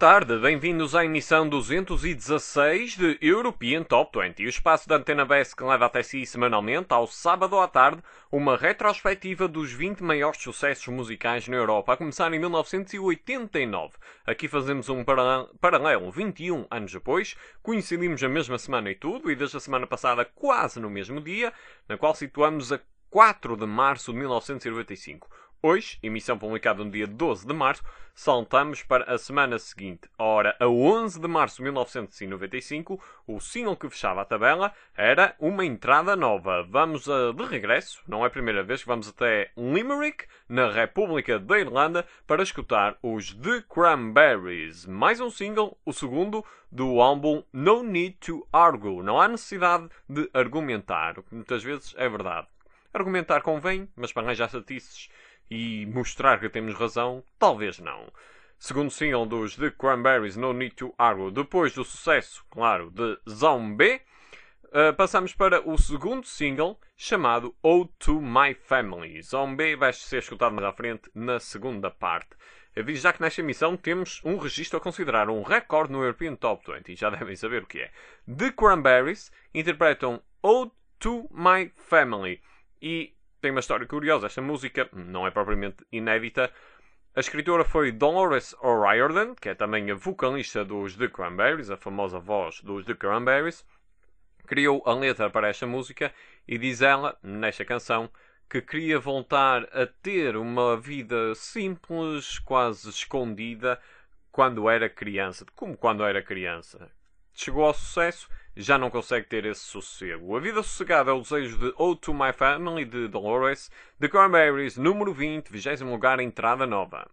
tarde, bem-vindos à emissão 216 de European Top 20, o espaço da Antena BS que leva até si semanalmente, ao sábado à tarde, uma retrospectiva dos 20 maiores sucessos musicais na Europa, a começar em 1989. Aqui fazemos um paralelo 21 anos depois, coincidimos a mesma semana e tudo, e desde a semana passada quase no mesmo dia, na qual situamos a 4 de março de 1995. Hoje, emissão publicada no dia 12 de março, saltamos para a semana seguinte. Ora, a 11 de março de 1995, o single que fechava a tabela era uma entrada nova. Vamos de regresso, não é a primeira vez que vamos até Limerick, na República da Irlanda, para escutar os The Cranberries. Mais um single, o segundo, do álbum No Need to Argue. Não há necessidade de argumentar, o que muitas vezes é verdade. Argumentar convém, mas para arranjar chatices e mostrar que temos razão, talvez não. Segundo single dos The Cranberries, No Need to Argue, depois do sucesso, claro, de Zombie, passamos para o segundo single, chamado Ode to My Family. Zombie vai ser escutado mais à frente na segunda parte. Aviso já que nesta emissão temos um registro a considerar um recorde no European Top 20, já devem saber o que é. The Cranberries interpretam Ode to My Family e tem uma história curiosa. Esta música não é propriamente inédita. A escritora foi Dolores O'Riordan, que é também a vocalista dos The Cranberries, a famosa voz dos The Cranberries. Criou a letra para esta música e diz ela, nesta canção, que queria voltar a ter uma vida simples, quase escondida, quando era criança. Como quando era criança. Chegou ao sucesso, já não consegue ter esse sossego. A vida sossegada é o desejo de Ode to My Family, de Dolores. The Cranberries, número 20, 20º lugar, entrada nova.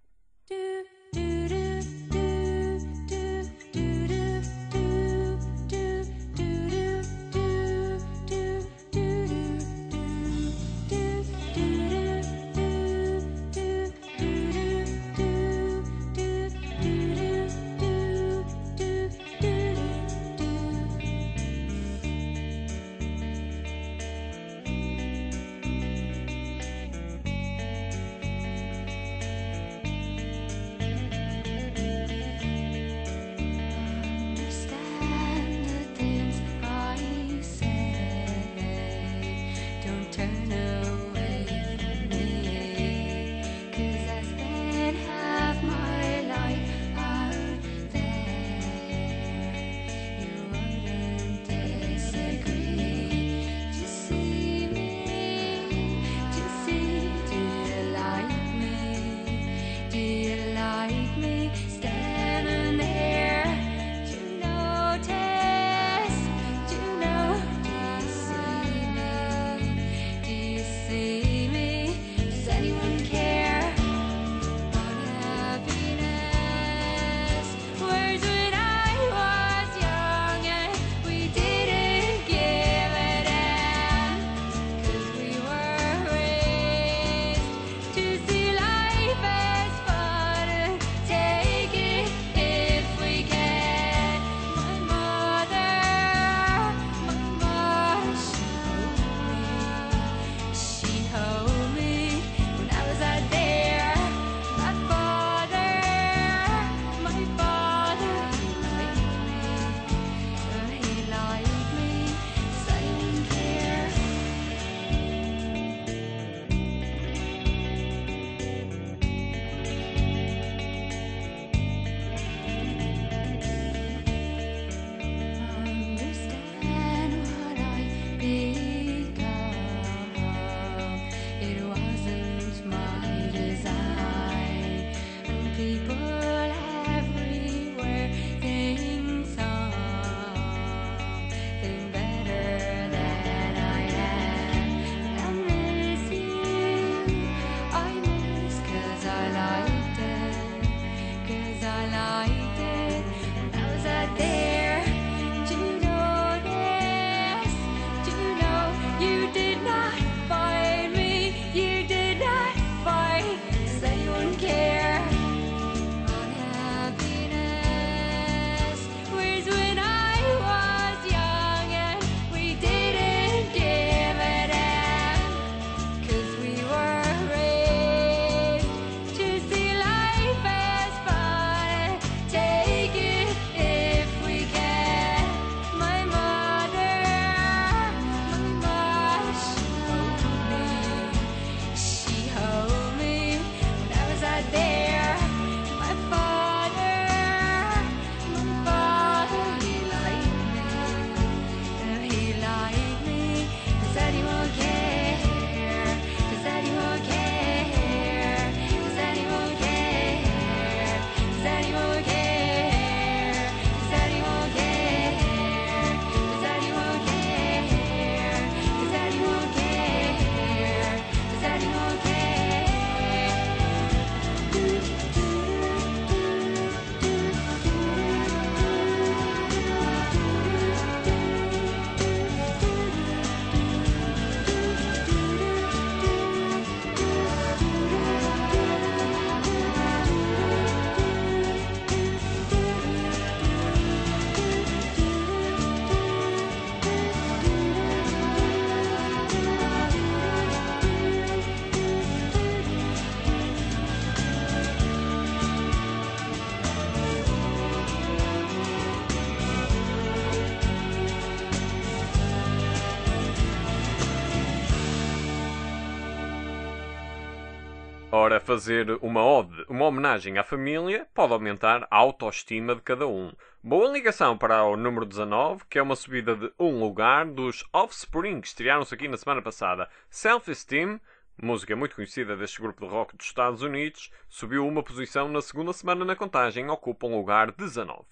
Ora, fazer uma ode, uma homenagem à família, pode aumentar a autoestima de cada um. Boa ligação para o número 19, que é uma subida de um lugar dos Offspring, que estrearam-se aqui na semana passada. Self-Esteem, música muito conhecida deste grupo de rock dos Estados Unidos, subiu uma posição na segunda semana na contagem, ocupa um lugar 19.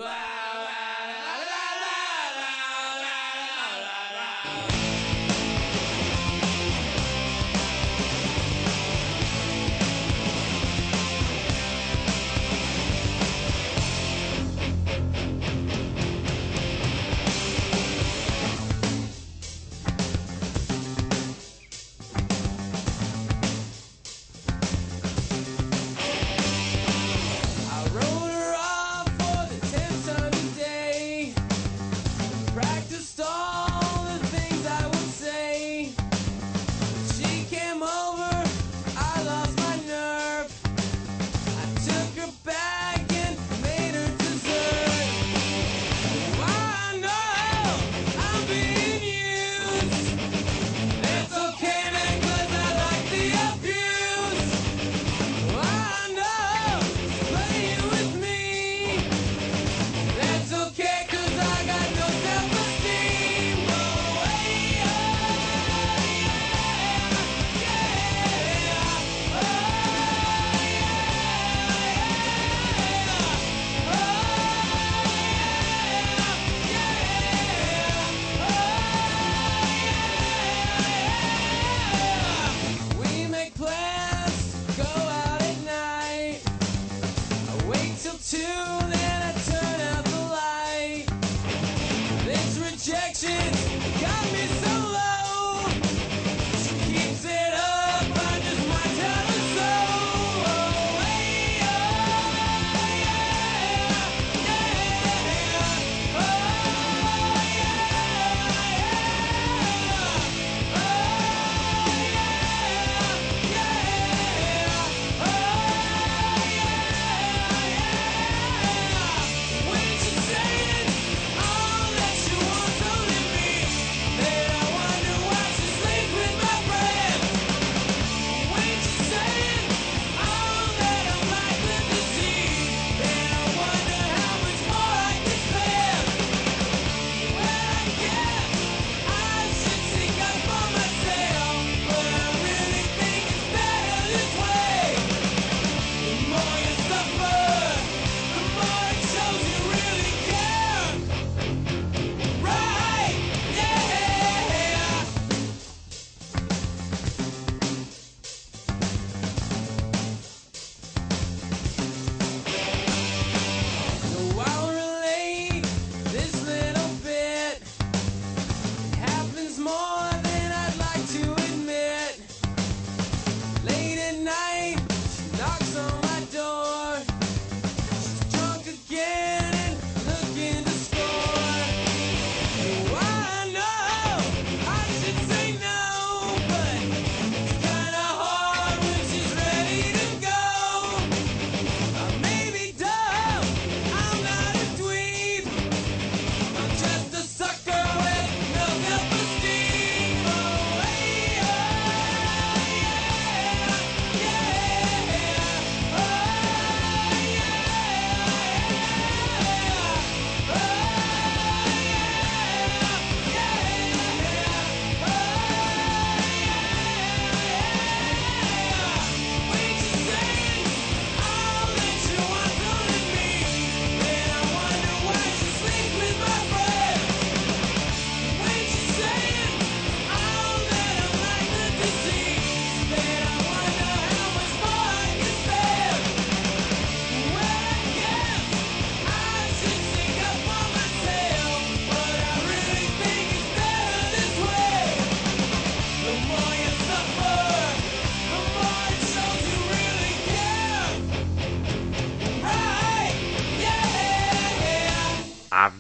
Há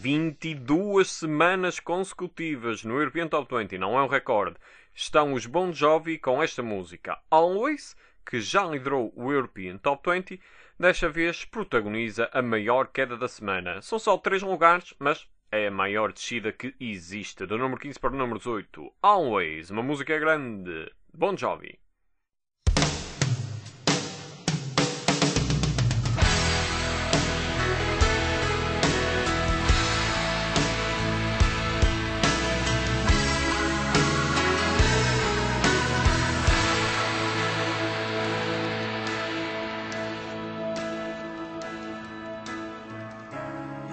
22 semanas consecutivas no European Top 20, não é um recorde, estão os Bon Jovi com esta música, Always, que já liderou o European Top 20, desta vez protagoniza a maior queda da semana. São só 3 lugares, mas é a maior descida que existe, do número 15 para o número 18. Always, uma música grande. Bon Jovi.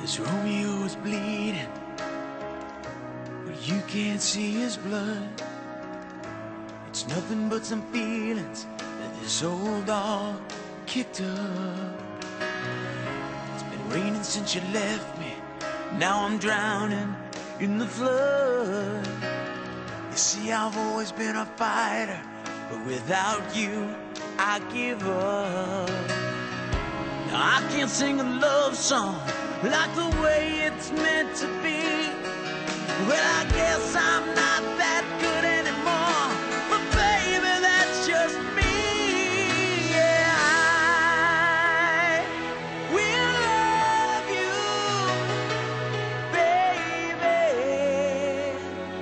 Romeo is bleeding, but you can't see his blood. It's nothing but some feelings that this old dog kicked up. It's been raining since you left me, now I'm drowning in the flood. You see, I've always been a fighter, but without you, I give up. Now I can't sing a love song like the way it's meant to be. Well, I guess I'm not that good anymore, but baby, that's just me. Yeah, I will love you, baby,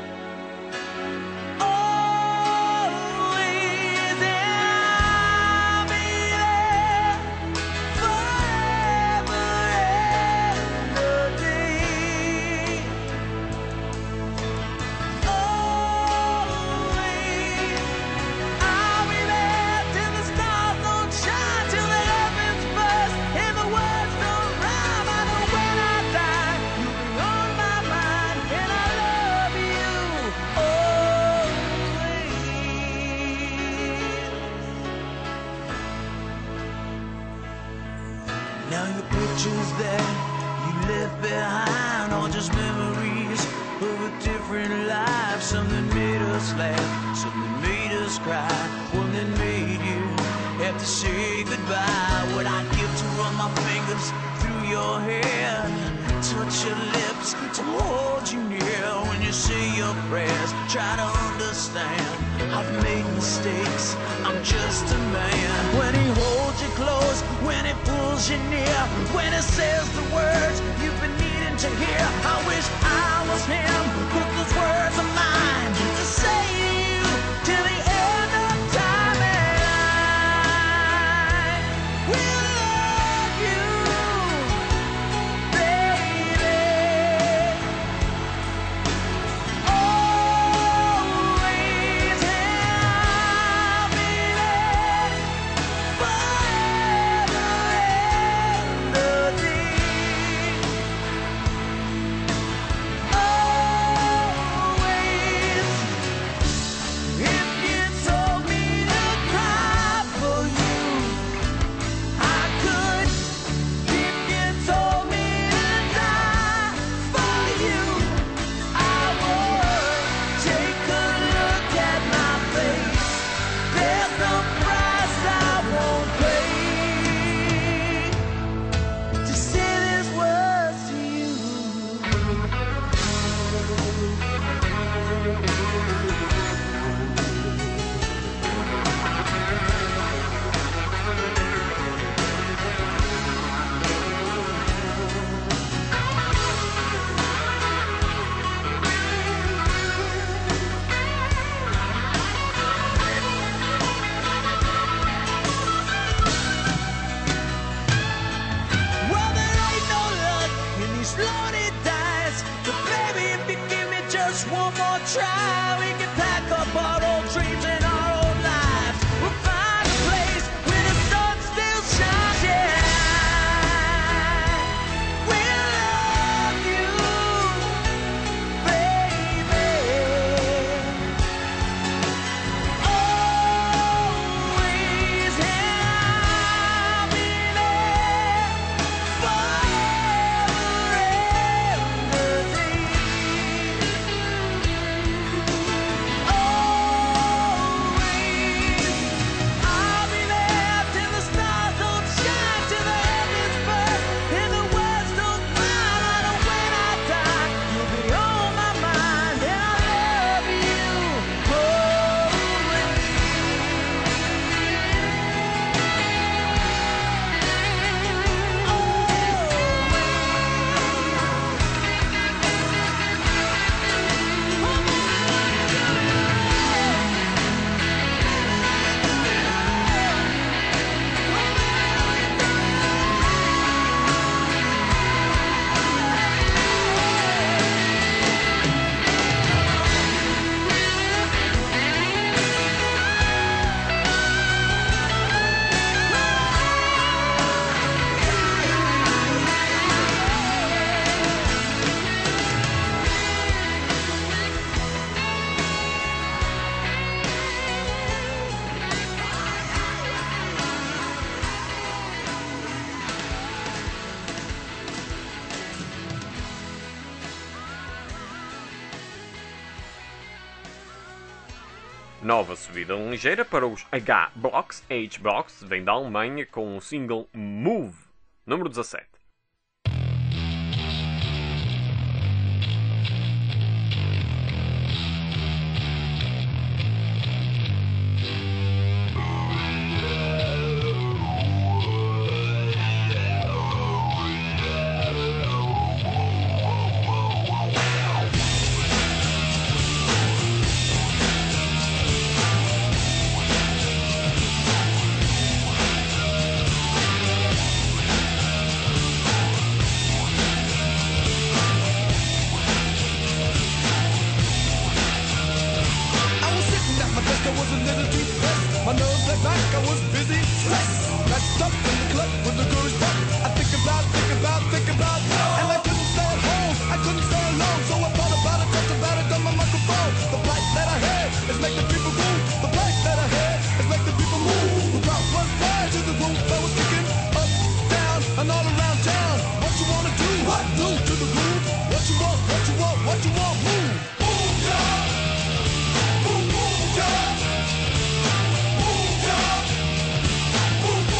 always, and I'll be there forever and a day. Always, I'll be there till the stars don't shine, till the heavens burst and the words don't rhyme. I know when I die, you'll be on my mind, and I love you always. Now your pictures that you left behind are just memories of a different life. Some that made us laugh, some that made us cry, one that made you have to say goodbye. What I give to run my fingers through your hair, touch your lips, to hold you near. When you say your prayers, try to understand, I've made mistakes, I'm just a man. When he holds you close, when he pulls you near, when he says the words you've been needing to hear, I wish I was him, put those words of mine to say to you till the end of time. And I will love you, baby, always, and I'll be there forever and a day. Always, if you told me to cry for you, I could. If you told me to die for you, I would. Take a look at my face, there's no price I won't pay to say these words to you. Well, there ain't no luck in these lonely dice, but baby, if you give me just one more try, we can pack up our old dreams and our old lives. We'll find a place where the sun still shines. Yeah, we'll love you, baby, always, and I'll be there forever and a day. Always, Nova subida ligeira para os H-Blocks. H-Blocks vem da Alemanha com o single Move, número 17. My nose went back, I was busy, stressed. Backed up in the club with the girls back. I think about, and I couldn't stay at home, I couldn't stay alone. So I thought about it, talked about it on my microphone. The plight that I had is make the people move. The plight that I had is make the people move. The crowd was wide to the roof, I was kicking up, down, and all around town. What you wanna do? What do to the groove? What you want? What you want? What you want? Move, move, yeah. Move, move, yeah. Move,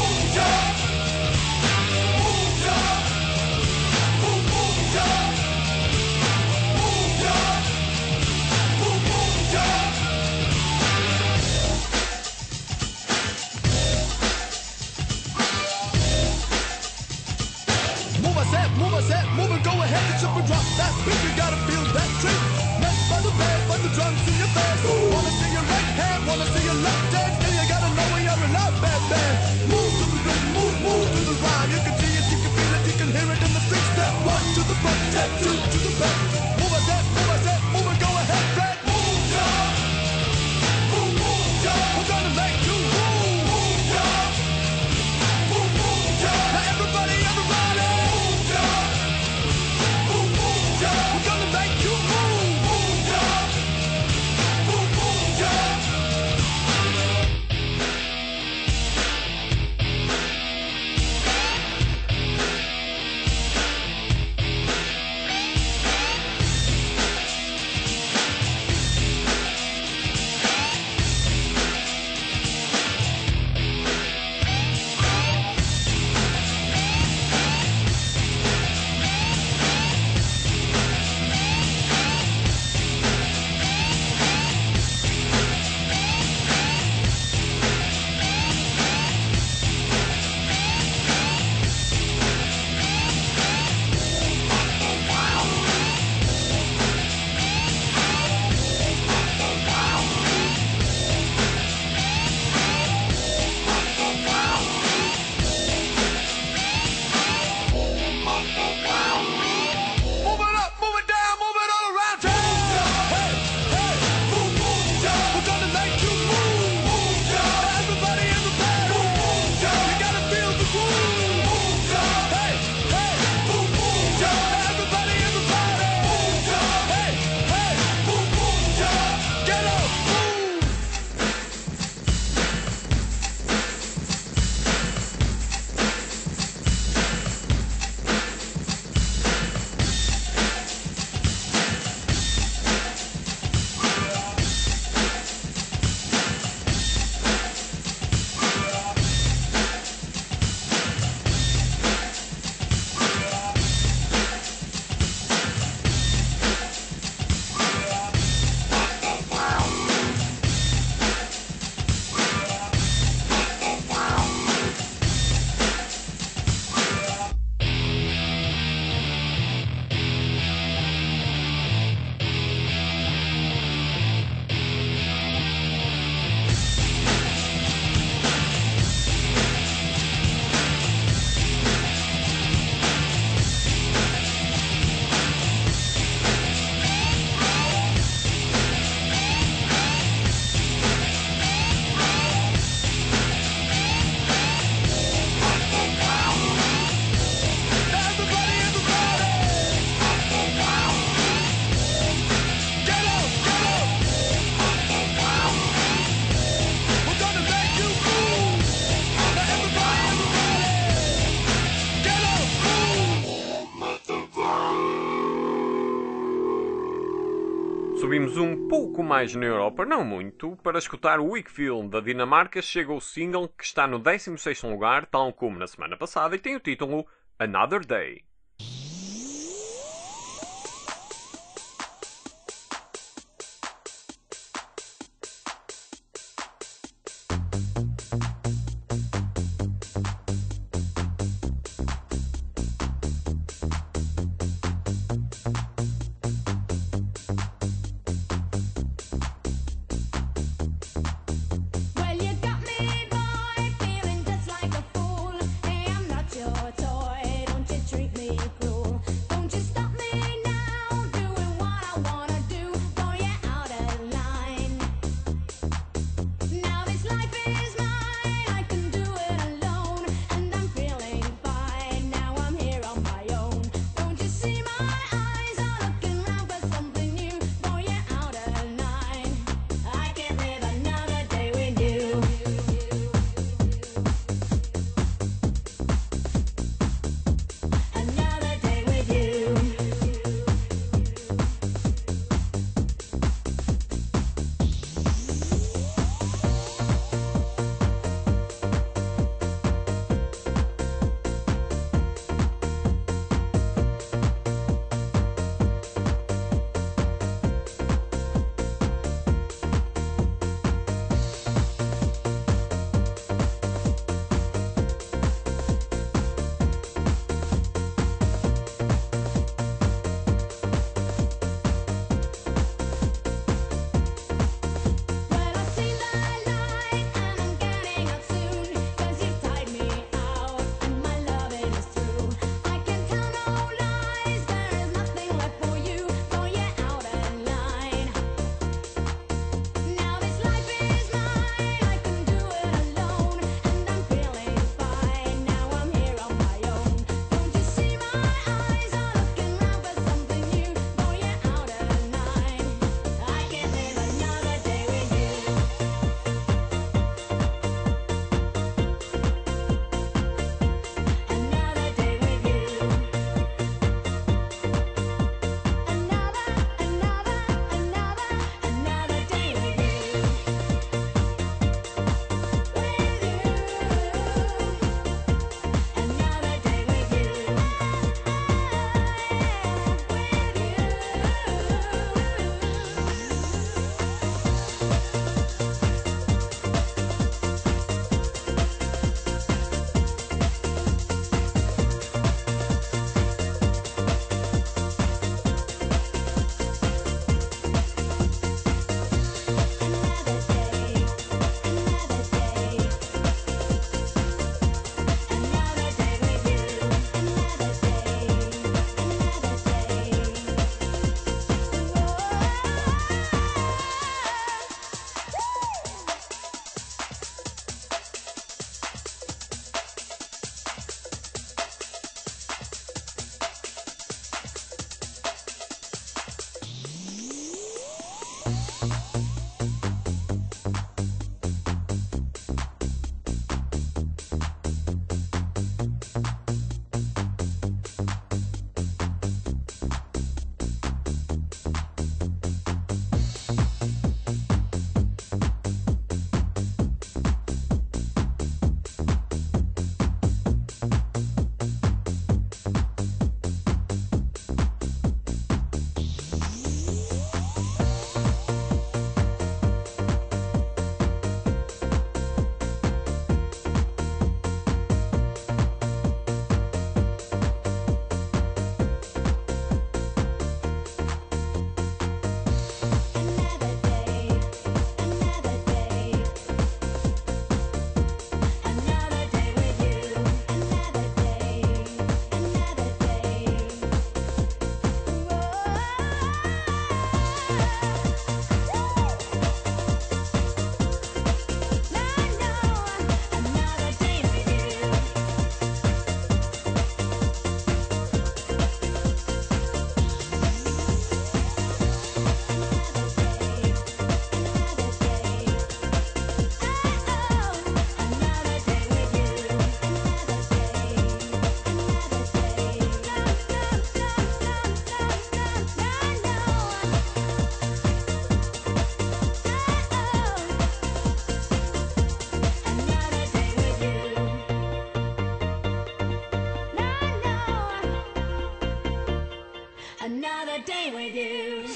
Subimos um pouco mais na Europa, não muito, para escutar o Wakefield da Dinamarca. Chega o single que está no 16º lugar, tal como na semana passada, e tem o título Another Day. Treat me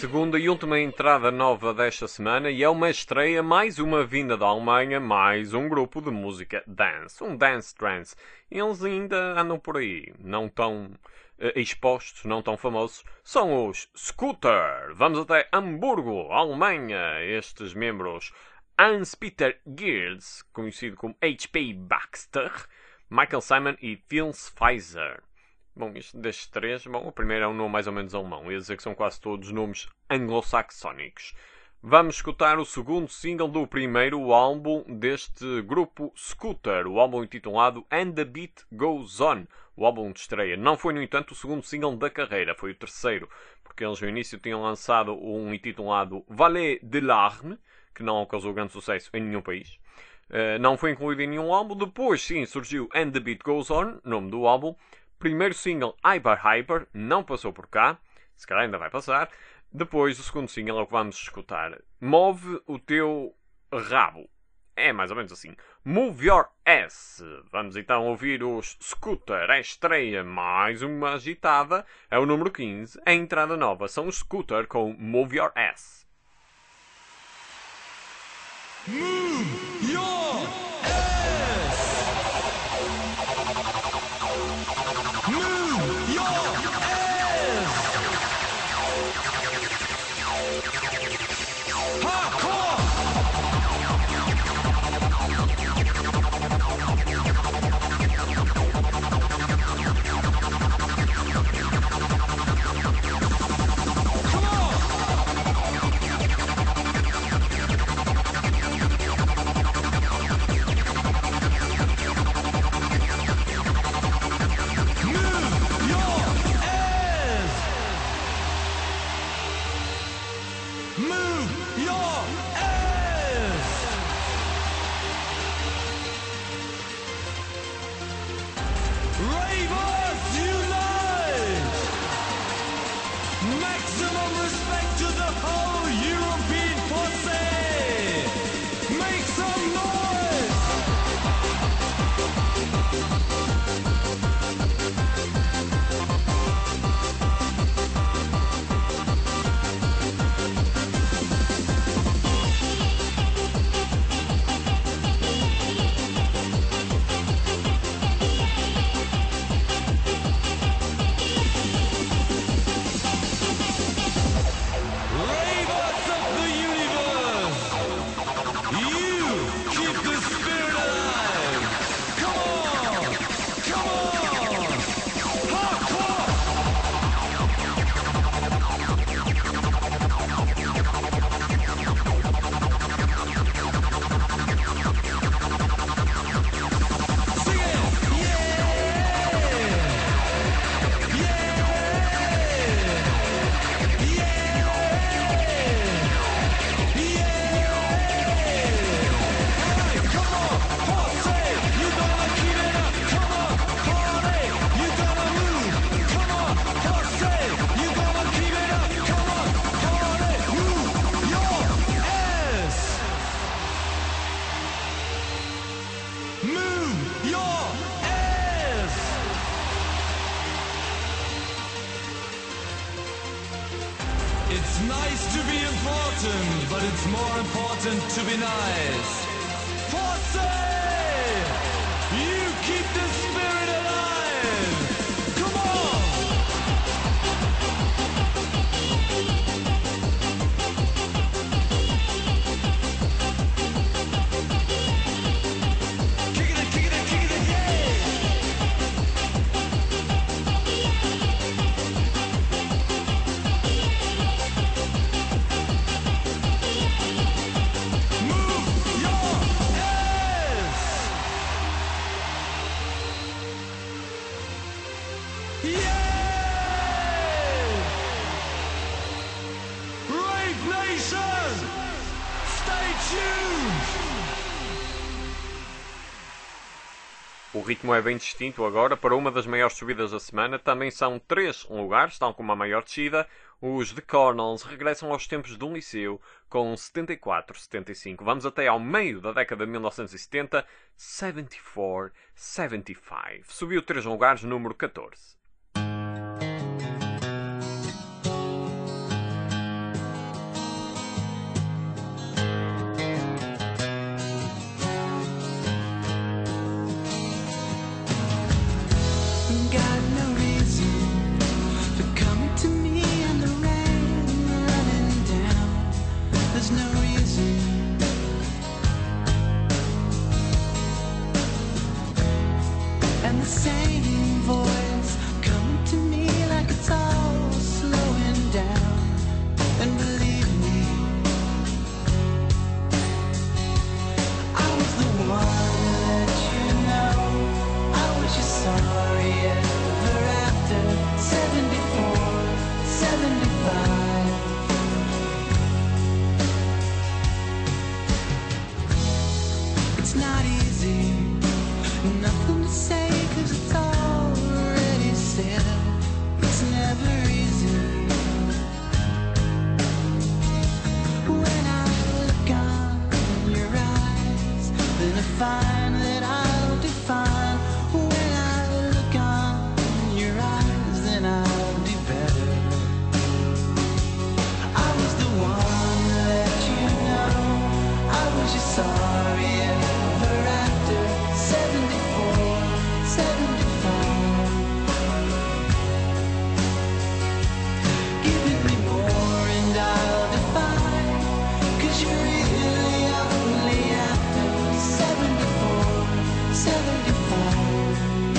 segunda e última entrada nova desta semana e é uma estreia, mais uma vinda da Alemanha, mais um grupo de música dance, um dance trance. Eles ainda andam por aí, não tão expostos, não tão famosos, são os Scooter. Vamos até Hamburgo, Alemanha. Estes membros, Hans-Peter Geertz, conhecido como H.P. Baxter, Michael Simon e Phil Pfizer. Bom, destes três, o primeiro é um nome mais ou menos alemão. Eu ia dizer que são quase todos nomes anglo-saxónicos. Vamos escutar o segundo single do primeiro álbum deste grupo Scooter, o álbum intitulado And the Beat Goes On. O álbum de estreia não foi, no entanto, o segundo single da carreira, foi o terceiro, porque eles no início tinham lançado um intitulado Vallée de Larmes, que não causou grande sucesso em nenhum país. Não foi incluído em nenhum álbum. Depois, sim, surgiu And the Beat Goes On, nome do álbum. Primeiro single, Hyper Hyper, não passou por cá. Se calhar ainda vai passar. Depois, o segundo single é o que vamos escutar. Move o teu rabo. É mais ou menos assim. Move your ass. Vamos então ouvir os Scooter. A estreia mais uma agitada. É o número 15. A entrada nova são os Scooter com Move your ass. Move your It's nice to be important, but it's more important to be nice. Force! You keep the spirit alive! Come on! Kick it, kick it, kick it, yeah! O ritmo é bem distinto agora para uma das maiores subidas da semana. Também são 3 lugares, tal como a maior descida. Os The Cornels regressam aos tempos de um liceu com 74-75. Vamos até ao meio da década de 1970, 74-75. Subiu 3 lugares, número 14. there's no reason. And the same voice coming to me like it's all slowing down. And believe me, I was the one to let you know I was just sorry ever after 74, 75. It's not easy, nothing to say 'cause it's already said. It's never easy. When I look on your eyes, then I find that I'll define. When I look on your eyes, then I'll do better. I was the one to let you know I was just sorry ever after 74, 75. Giving me more and I'll define, 'cause you're really only after 74, 75.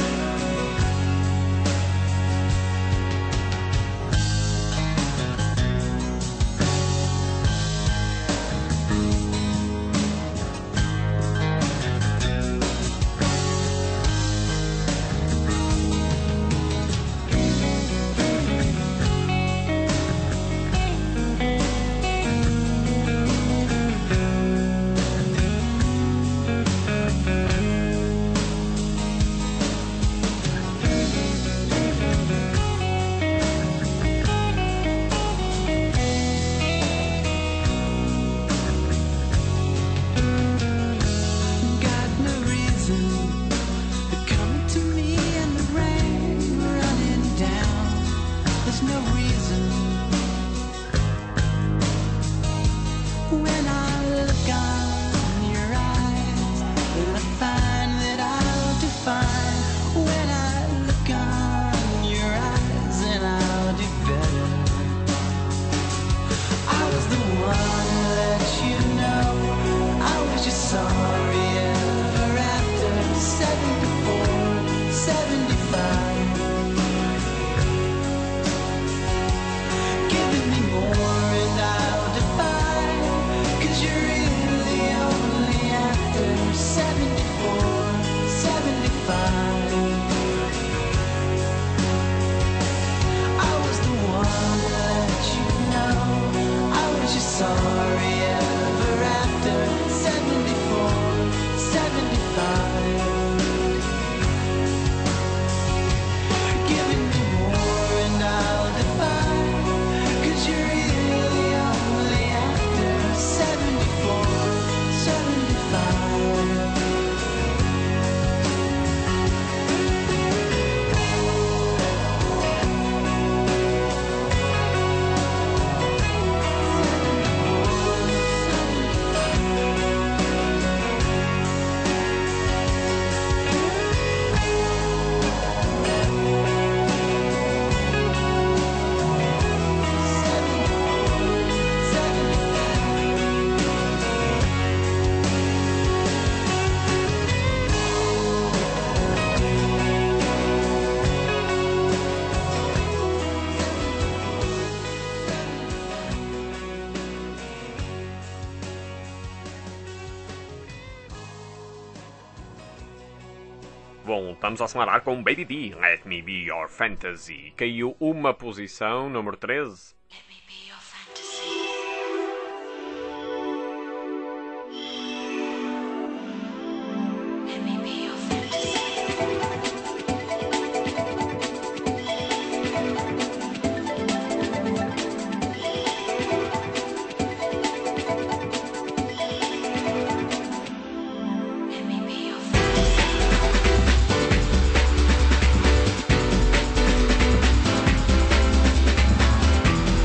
Got no reason. They're coming to me and the rain running down. There's no reason. When I look on your eyes, then I find that I'll define. When I look on your eyes, then I'll do better. I was the one to let you know I was just sorry ever after 74, 75. Giving me more and I'll define, 'cause you're really only after 74, 75. I was the one to let you know I was just sorry ever after 74, 75. Giving me more and I'll define, 'cause you're really only after 74, 75. Voltamos a acelerar com Baby D, Let Me Be Your Fantasy. Caiu uma posição, número 13. Let me be your fantasy. Let me be your fantasy. Let me be your fantasy.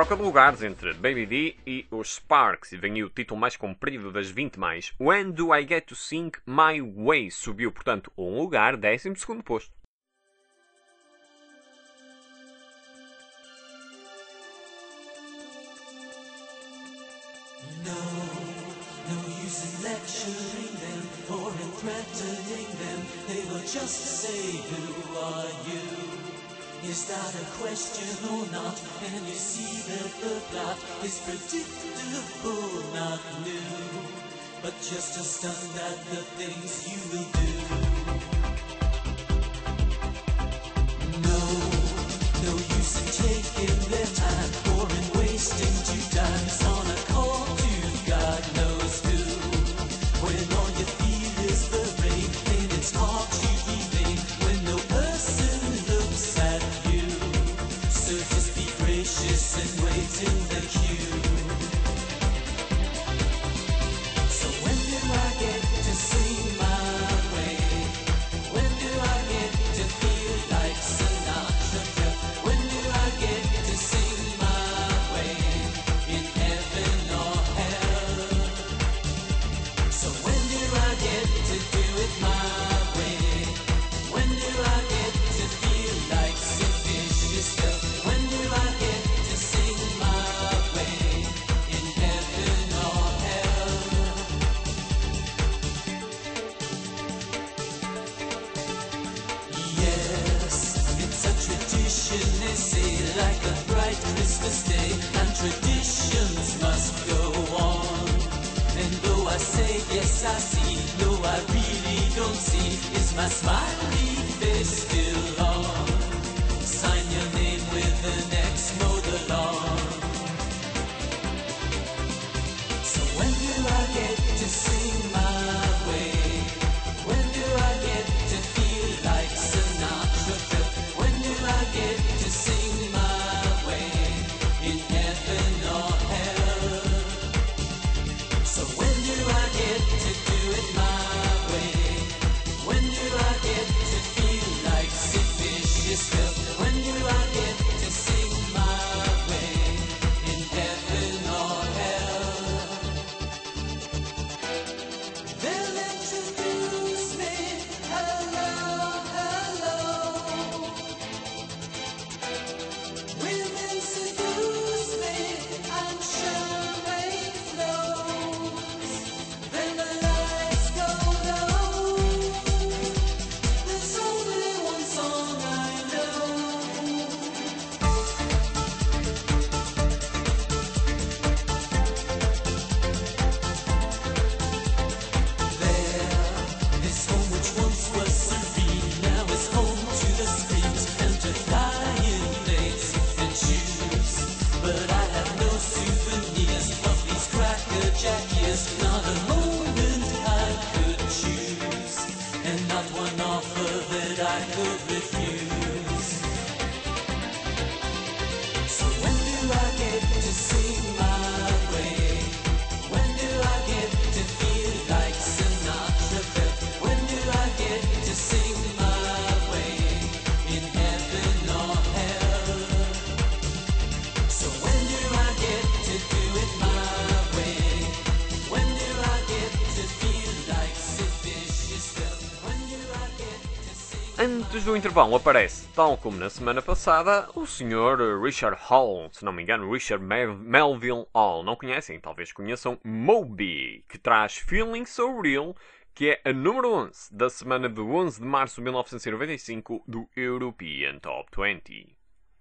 troca de lugares entre Baby D e os Sparks, e vem aí o título mais comprido das 20 mais. When Do I Get to Sing My Way subiu, portanto, um lugar, 12º posto. No use in lecturing them or in threatening them. They will just say, who are you? Is that a question or not? And you see that the plot is predictable, not new, but just a stunt at the things you will do. No use in taking their time or in wasting 2 times on a call to God knows who. When all you feel is the rain, and it's hard to be vain when no person looks at you. So just be gracious and wait in the queue. So when do I get to sing my way? When do I get to feel like Sinatra? When do I get to sing my way in heaven or hell? So when do I get to do it my way? When do I get to feel like Sid Vicious stuff? When do I get to sing my way in heaven or hell? Yes, it's a tradition, they say, like a bright Christmas day, and traditions must go on. And though I say yes I see, no I really don't see, is my smiley face still on? Sign your name with an X, mow the lawn. So when do I get to sing my way? When do I get to feel like Sinatra? When do I get to sing my way in heaven or hell? So when do I get to do it my way? When do I get to feel like Sid Vicious? When do I get to sing my way in heaven or hell? They'll introduce me, hello, hello. Women seduce me, and champagne flows. Then the lights go low. There's only one song I know. This home which once was serene now is home to the screams and to flying planes and shoes. But I have no souvenirs of these crackerjack years, not a moment I could choose, and not one offer that I could refuse. So when do I get to sing my way? When do I get to feel like Sinatra? When do I get to sing my way in heaven or hell? So when do I get to do it my way? When do I get to feel like Sid Vicious? When do I get to sing? Antes do intervalo aparece, tal como na semana passada, o Sr. Richard Hall, se não me engano, Richard Melville Hall. Não conhecem? Talvez conheçam Moby, que traz Feeling So Real, que é a número 11 da semana de 11 de março de 1995 do European Top 20.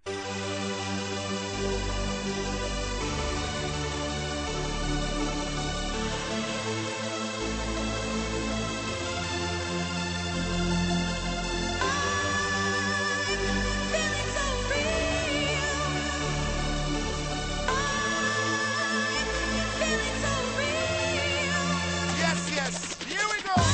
Yes, yes, here we go.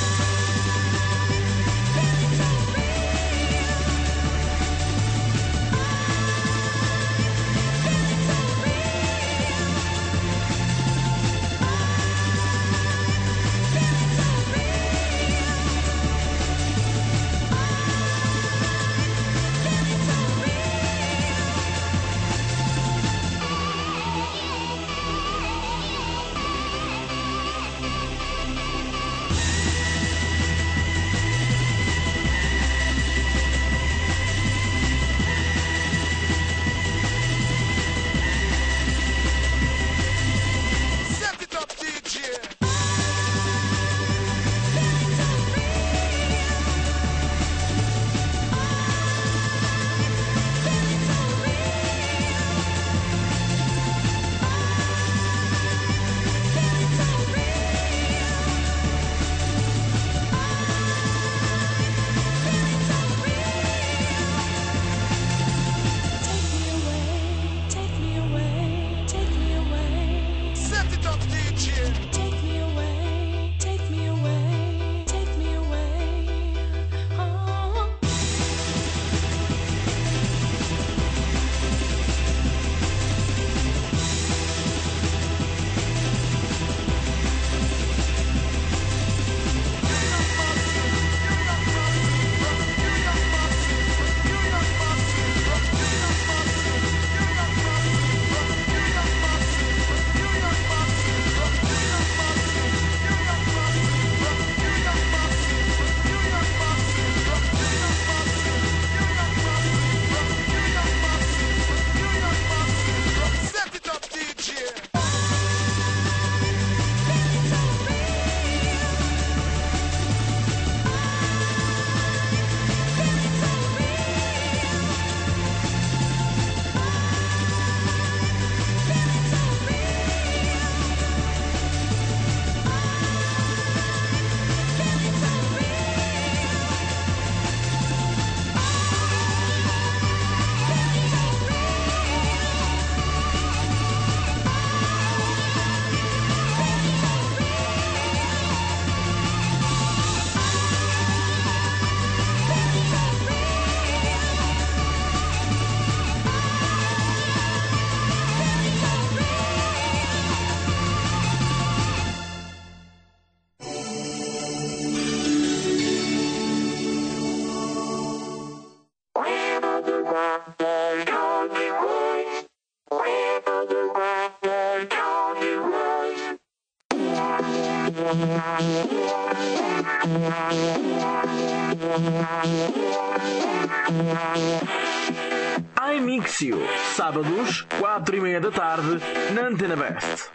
iMixio, sábados, 4:30 da tarde, na Antena Best.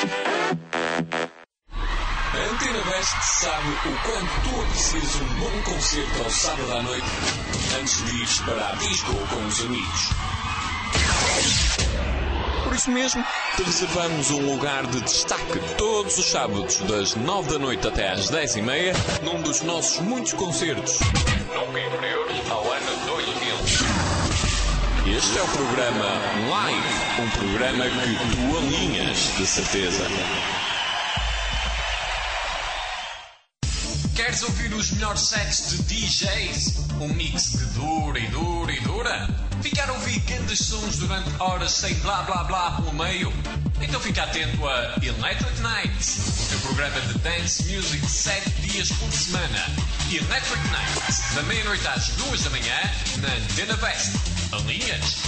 A Antena Best sabe o quanto tu aprecias um bom concerto ao sábado à noite antes de ires para a disco com os amigos. Por isso mesmo, te reservamos um lugar de destaque todos os sábados, das 9 da noite até às 10:30, num dos nossos muitos concertos, nunca inferiores ao ano 2000. Este é o programa Live, um programa que tu alinhas, de certeza. Queres ouvir os melhores sets de DJs? Um mix que dura e dura e dura? Ficar a ouvir grandes sons durante horas sem blá blá blá pelo meio? Então fica atento a Electric Nights, o teu programa de dance music 7 dias por semana. Electric Nights, da meia-noite às 2 da manhã, na Antena Best. Alinhas?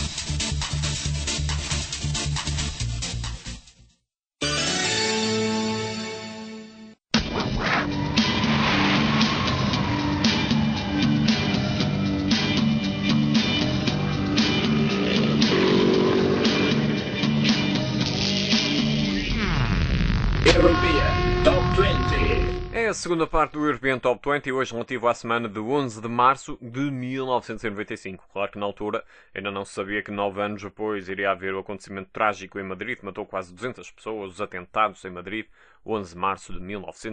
É a segunda parte do European Top 20 e hoje relativo à semana de 11 de março de 1995. Claro que na altura ainda não se sabia que 9 anos depois iria haver o acontecimento trágico em Madrid, que matou quase 200 pessoas, os atentados em Madrid, 11 de março de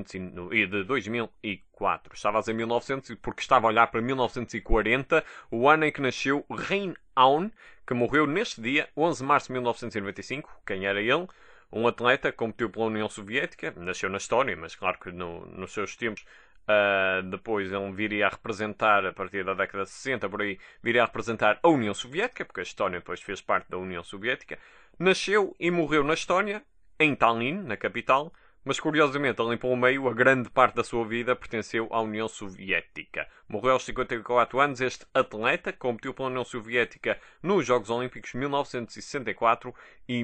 2004. Estava a dizer 1900 porque estava a olhar para 1940, o ano em que nasceu Rein Aun, que morreu neste dia, 11 de março de 1995. Quem era ele? Um atleta que competiu pela União Soviética, nasceu na Estónia, mas claro que nos seus tempos, depois ele viria a representar, a partir da década de 60, por aí, viria a representar a União Soviética, porque a Estónia depois fez parte da União Soviética. Nasceu e morreu na Estónia, em Tallinn, na capital, mas curiosamente, ali pelo meio, a grande parte da sua vida pertenceu à União Soviética. Morreu aos 54 anos este atleta, que competiu pela União Soviética nos Jogos Olímpicos 1964 e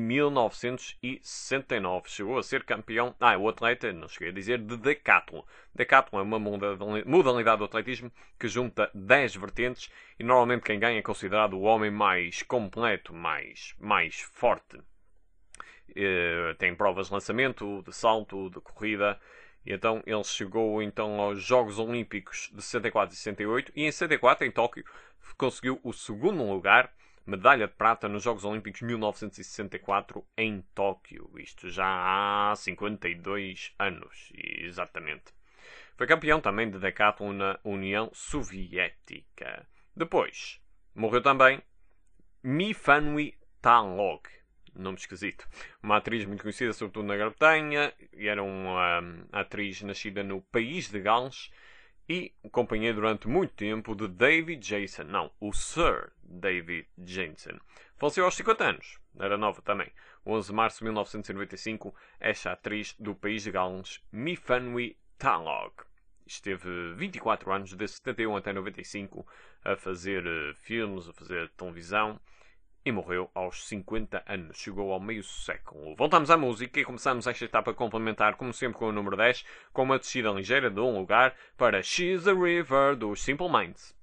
1969. Chegou a ser campeão, o atleta, não cheguei a dizer, de decathlon. Decathlon é uma modalidade do atletismo que junta 10 vertentes e normalmente quem ganha é considerado o homem mais completo, mais forte. Tem provas de lançamento, de salto, de corrida, e então ele chegou aos Jogos Olímpicos de 64 e 68 e em 64 em Tóquio conseguiu o segundo lugar, medalha de prata nos Jogos Olímpicos 1964 em Tóquio, isto já há 52 anos, exatamente. Foi campeão também de decathlon na União Soviética. Depois morreu também Mi Fanui Talog. Nome esquisito. Uma atriz muito conhecida, sobretudo na Grã-Bretanha, e era uma atriz nascida no país de Gales e companheira durante muito tempo de David Jason. Não, o Sir David Jason. Faleceu aos 50 anos. Era nova também. 11 de março de 1995, esta atriz do país de Gales, Mi Fanui Talog. Esteve 24 anos, de 71 até 95, a fazer filmes, a fazer televisão. E morreu aos 50 anos. Chegou ao meio século. Voltamos à música e começamos esta etapa complementar, como sempre, com o número 10, com uma descida ligeira de um lugar para She's a River, dos Simple Minds.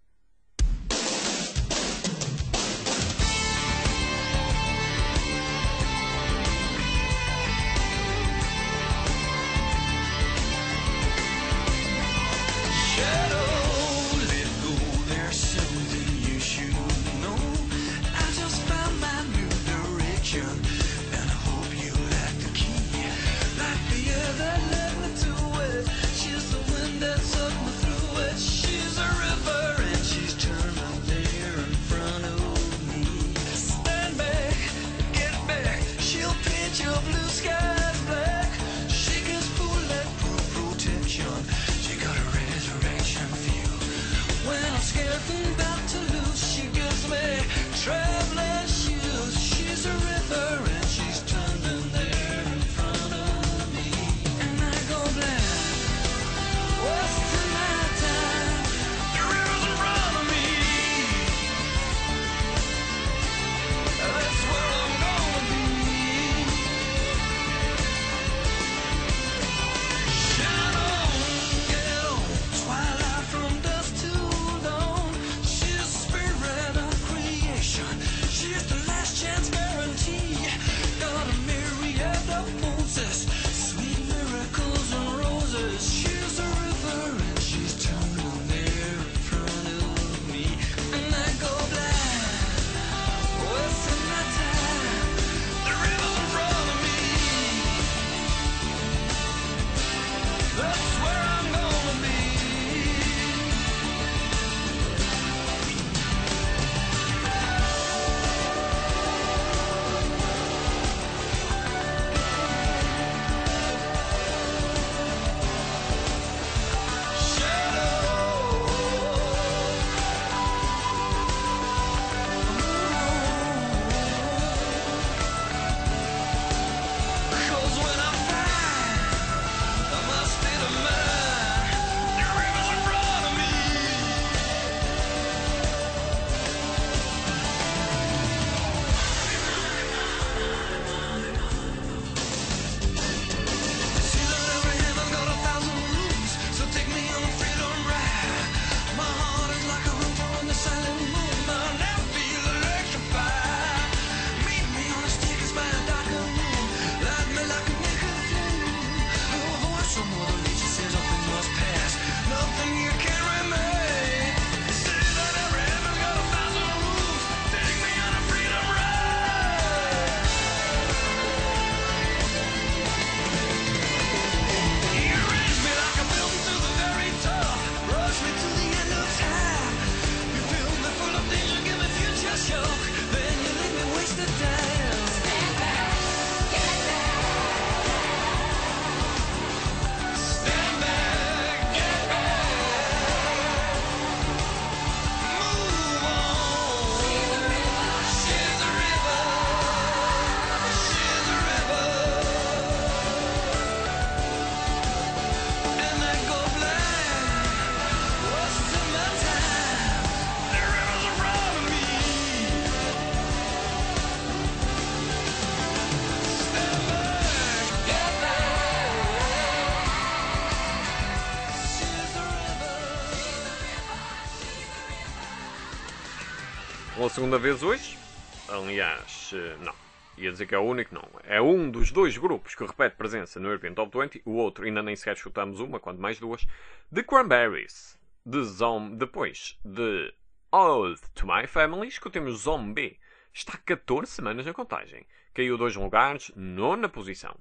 She's a river pela segunda vez hoje. Aliás, não. Ia dizer que é o único, não. É um dos dois grupos que repete presença no European Top 20. O outro ainda nem sequer chutamos uma, quanto mais duas. The Cranberries. Depois de Ode to My Family, escutemos Zombie. Está 14 semanas na contagem. Caiu 2 lugares, nona posição.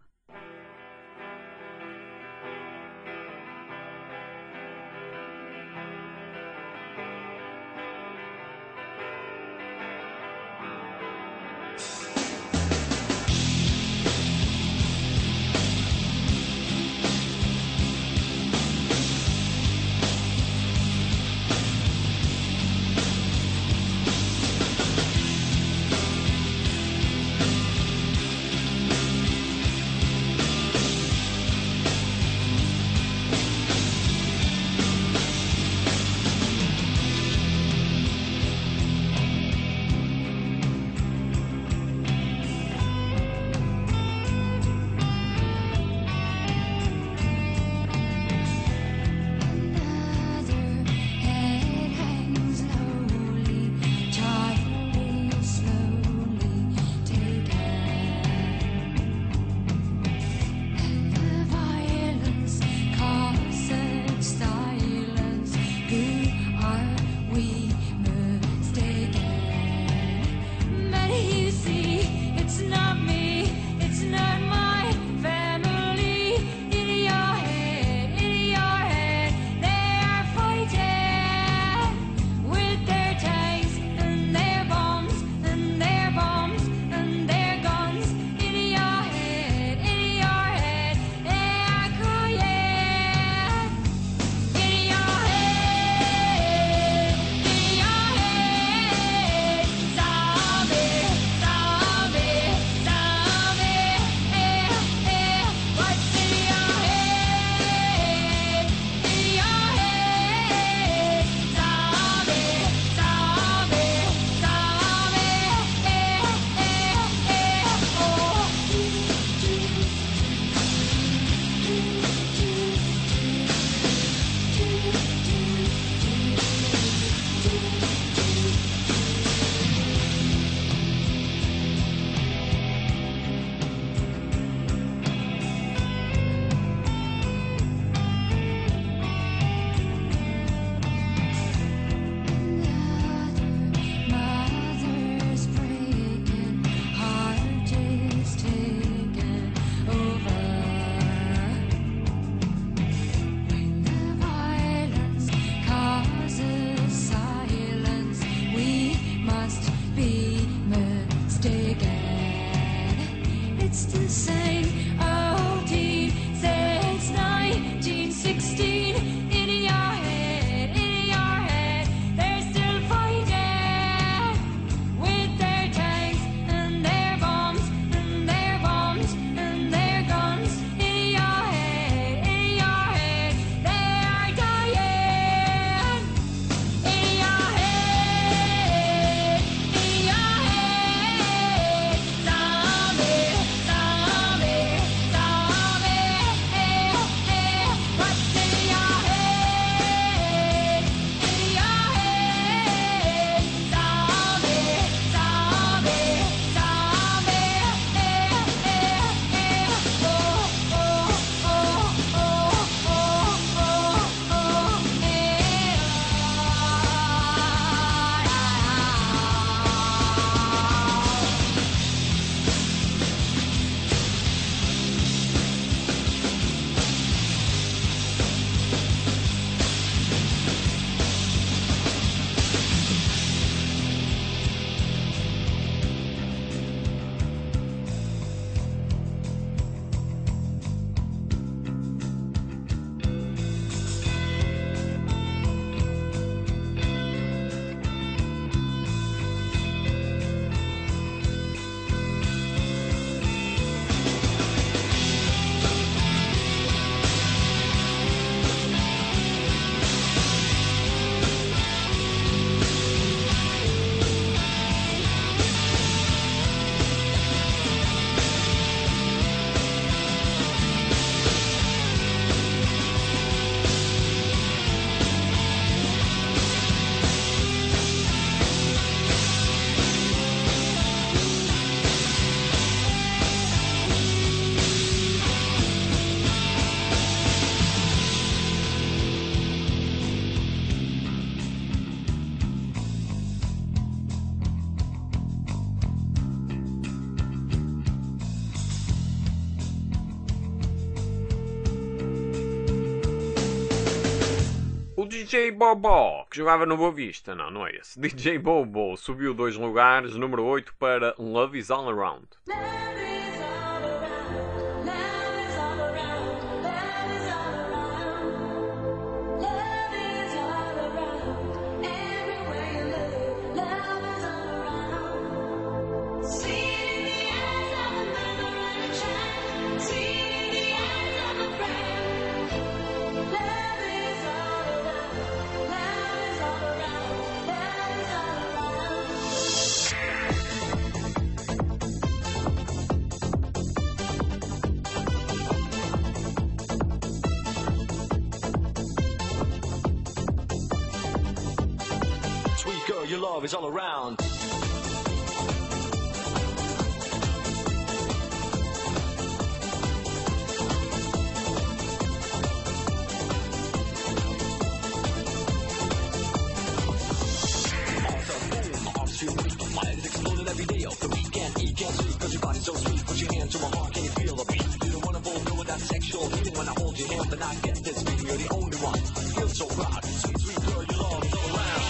DJ Bobo, que jogava no Boa Vista. Não, não é esse. DJ Bobo subiu 2 lugares, número 8 para Love Is All Around. Sweet girl, your love is all around. Mind is exploding every day of the week. Can't eat, can't sleep, cause your body's so sweet. Put your hand to my heart, can you feel the beat? You don't wanna fulfill that sexual feeling when I hold your hand, then I get this feeling. You're the only one. Feel so proud. Sweet, sweet girl, your love is all around.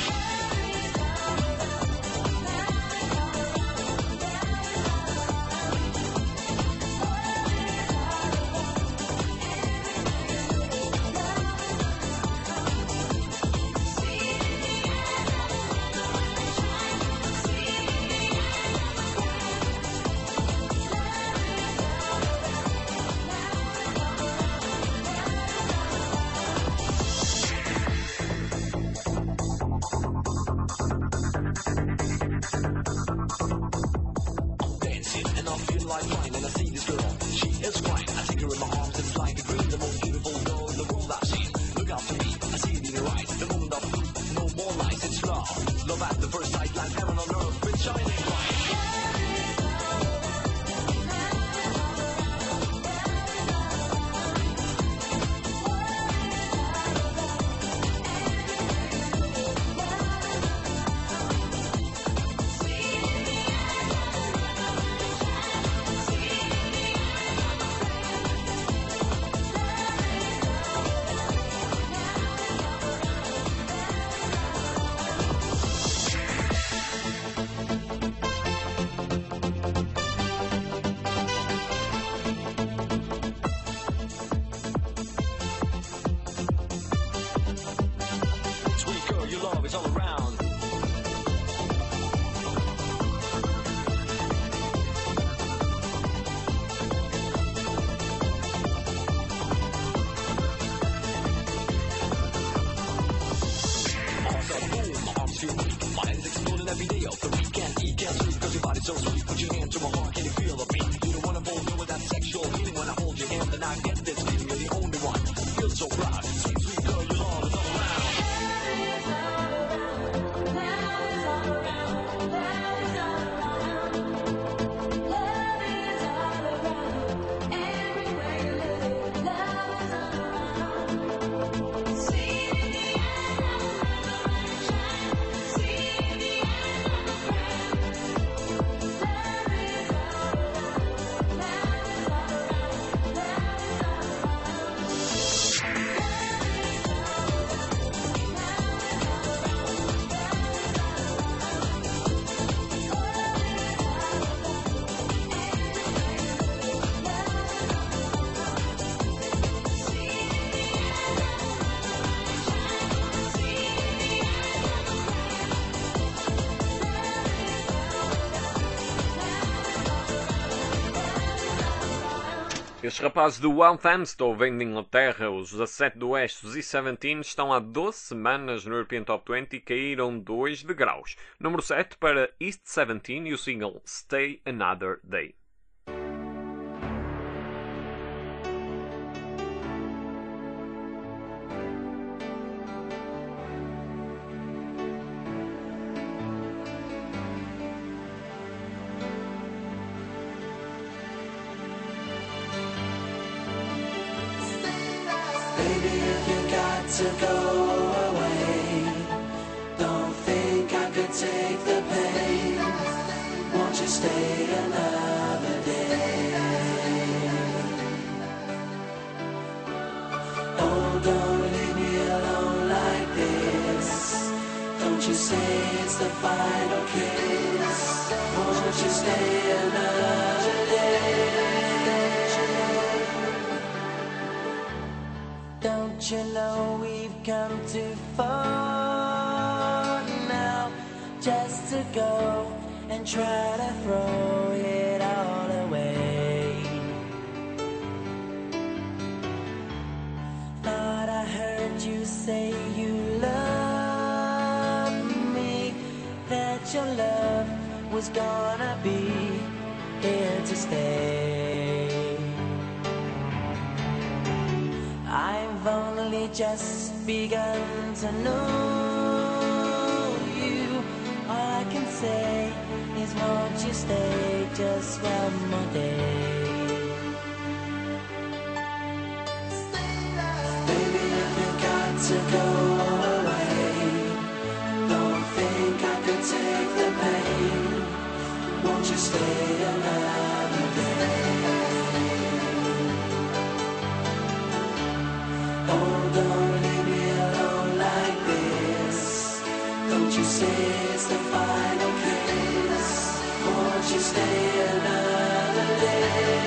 Dancing and I feel like fine, and I see this girl, she is fine. I take her in my arms, it's like a dream, the most beautiful girl in the world I've seen. Look out to me, I see it in your eyes, the moment of truth, no more lies, it's love. Love at the first sight, like heaven on earth, with shining light. Sweet girl, your love is all around. Awesome, boom, my arms feel weak. Mind is exploding every day of the week. Can't eat, can't sleep, cause your body's so sweet. Put your hand to my heart, can you feel the beat? You don't wanna fulfill with that sexual feeling. When I hold your hand, then I get this feeling. You're the only one. Feel so proud. Sweet, sweet girl, your love is all around. Estes rapazes do One Famstow vêm de Inglaterra. Os 17 do Oeste, os E17, estão há 12 semanas no European Top 20 e caíram 2 degraus. Número 7 para East 17 e o single Stay Another Day. Baby, if you got to go away, don't think I could take the pain. Won't you stay another day? Oh, don't leave me alone like you say it's the final kiss? Won't you stay another day? Don't you know we've come too far now just to go and try to throw it all away? Thought I heard you say you love me, that your love was gonna be here to stay. I've only just begun to know you. All I can say is won't you stay just one more day? Baby, if you got to go away, don't think I could take the pain. Won't you stay another day? Oh, don't leave me alone like this. Don't you say it's the final kiss? Won't you stay another day?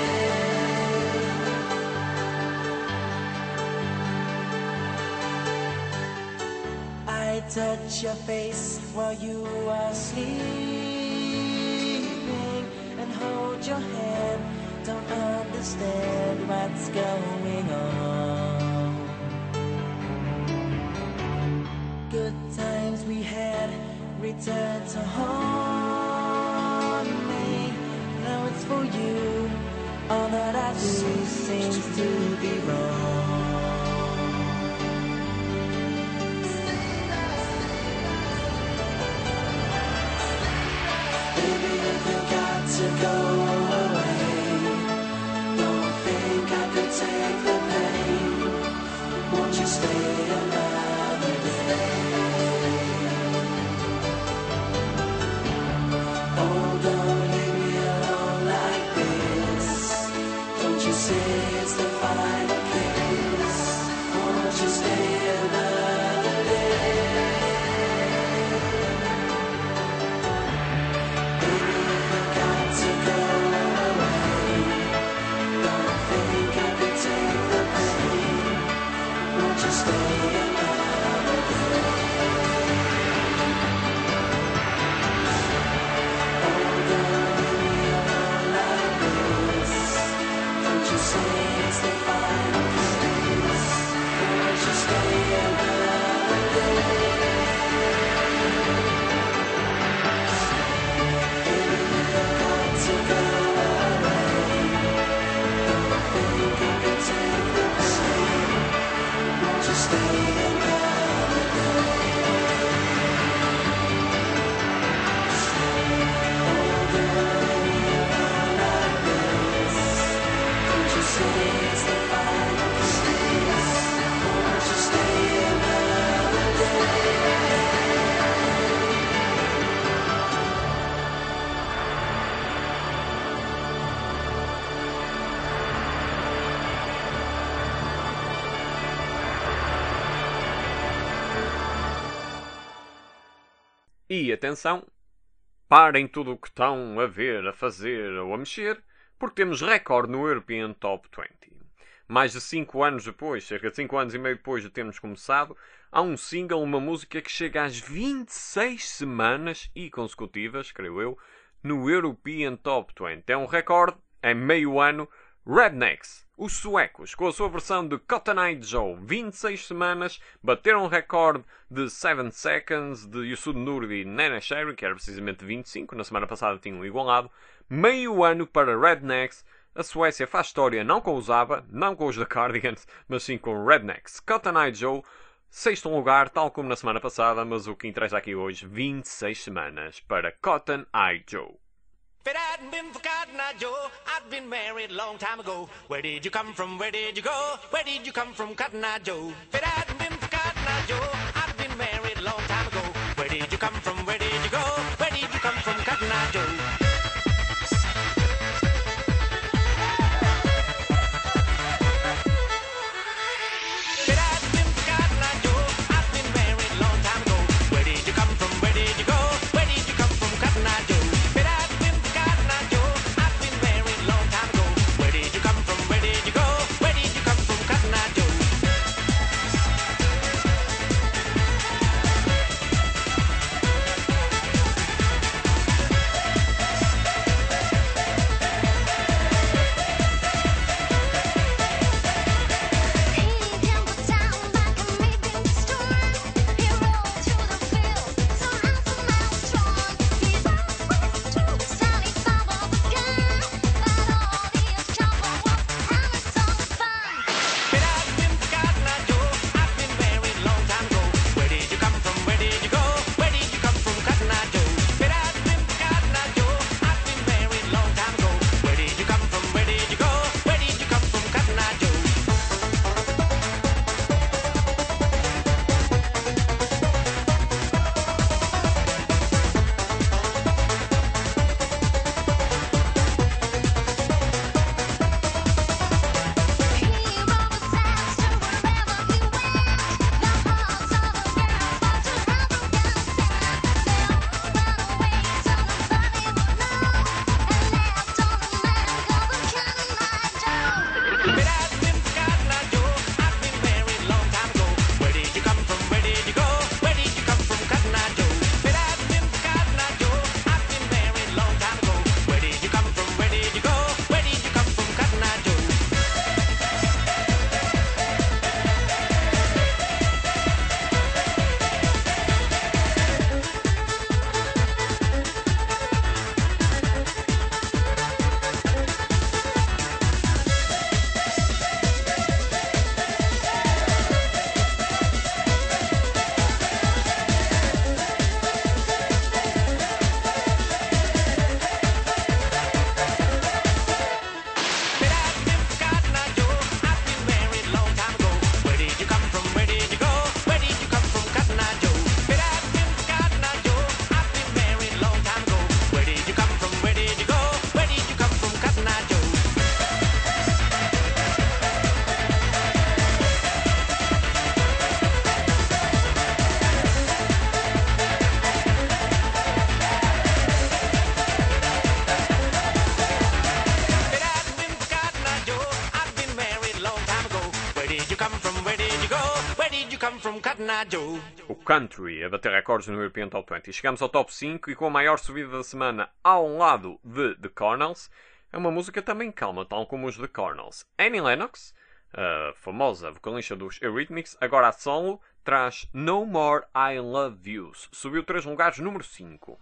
I touch your face while you are sleeping and hold your hand. Don't understand what's going on. Good times we had return to haunt me. Now it's for you. All that I do seems to be wrong. Baby, if you got to go away, don't think I could take the pain. Won't you stay another day? Oh, don't leave me alone like this. Don't you say it's the final kiss? Won't you stay another day? Baby, if you got to go away, don't think I could take the pain. Won't you stay another day? Oh, don't leave me alone like this. Don't you say it's the final kiss? Won't you stay another day? Baby, if you got to go away, don't think I could take the pain. Won't you stay another day? Oh, don't leave me alone like this. Don't you say it's the final kiss? Won't you stay another day? E atenção, parem tudo o que estão a ver, a fazer ou a mexer, porque temos recorde no European Top 20. Mais de 5 anos depois, cerca de 5 anos e meio depois de termos começado, há um single, uma música que chega às 26 semanas e consecutivas, creio eu, no European Top 20. É um recorde em meio ano. Rednecks, os suecos, com a sua versão de Cotton Eye Joe, 26 semanas, bateram um recorde de 7 Seconds de Yusud Nurdi e Nene Sherry, que era precisamente 25, na semana passada tinham igualado. Meio ano para Rednecks. A Suécia faz história não com os ABBA, não com os The Cardigans, mas sim com Rednecks. Cotton Eye Joe, 6º lugar, tal como na semana passada, mas o que interessa aqui hoje, 26 semanas para Cotton Eye Joe. If it hadn't been for Cotton Eye Joe, I'd been married a long time ago. Where did you come from? Where did you go? Where did you come from, Cotton Eye Joe? If it hadn't been for Cotton Eye Joe, I'd been married a long time ago. Where did you come from? Where did you go? Where did you come from, Cotton Eye Joe? If it hadn't been for Cotton Eye Joe, I'd been married a long time ago. Where did you Eye Joe. O country a bater recordes no European Top 20. Chegamos ao top 5 e com a maior subida da semana ao lado de The Cornels. É uma música também calma, tal como os The Cornels. Annie Lennox, a famosa vocalista dos Eurythmics, agora a solo, traz No More I Love Yous. Subiu 3 lugares, número 5.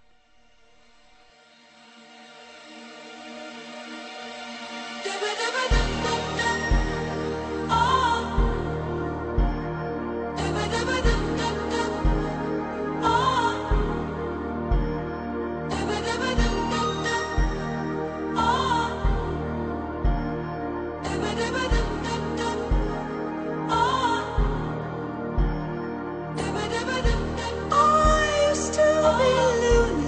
I used to be loony.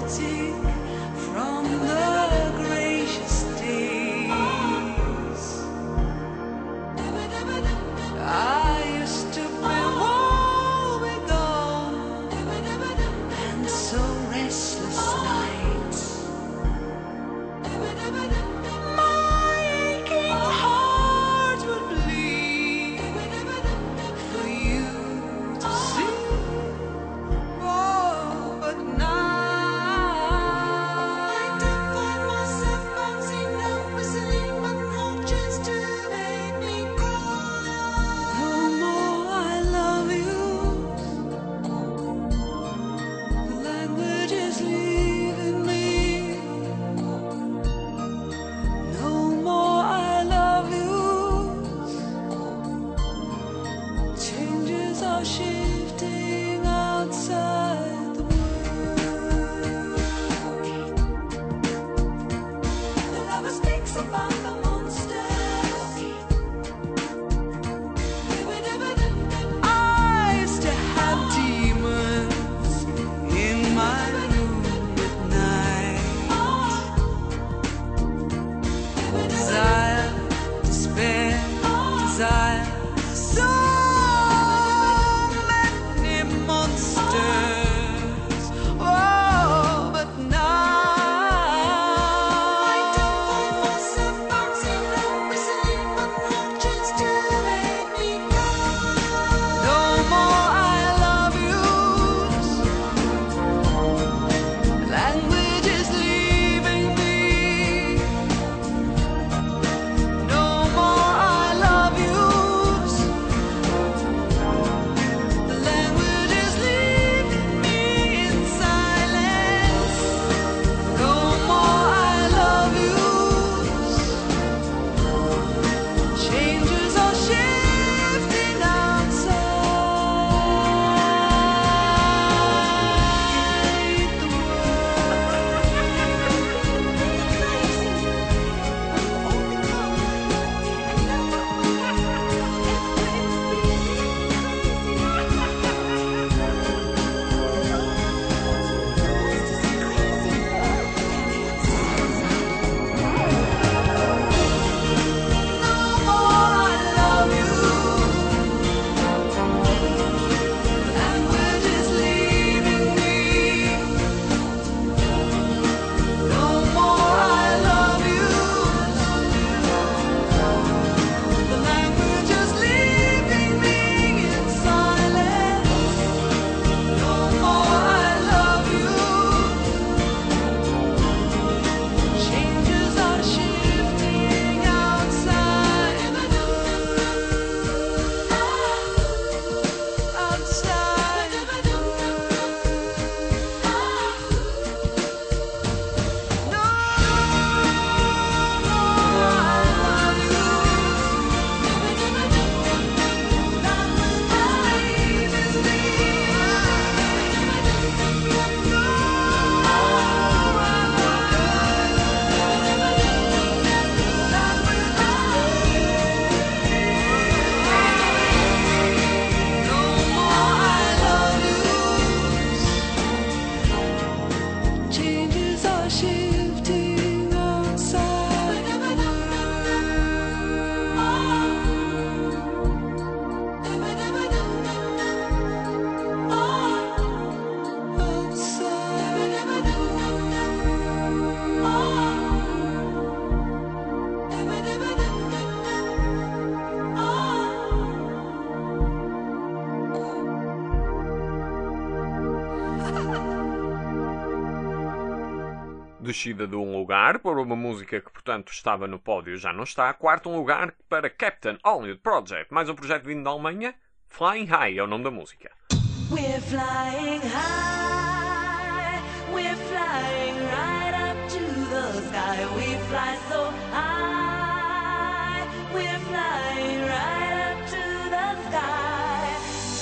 descida de um lugar para uma música que, portanto, estava no pódio já não está. Quarto lugar para Captain Hollywood Project, mais um projeto vindo da Alemanha. Flying High é o nome da música. We're flying high, we're flying right up to the sky. We fly so high, we're flying right up to the sky.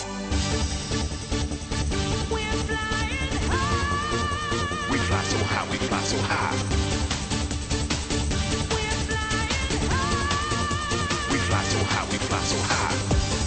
We're flying high. We fly so high, we fly so high. We're flying high. We fly so high, we fly so high.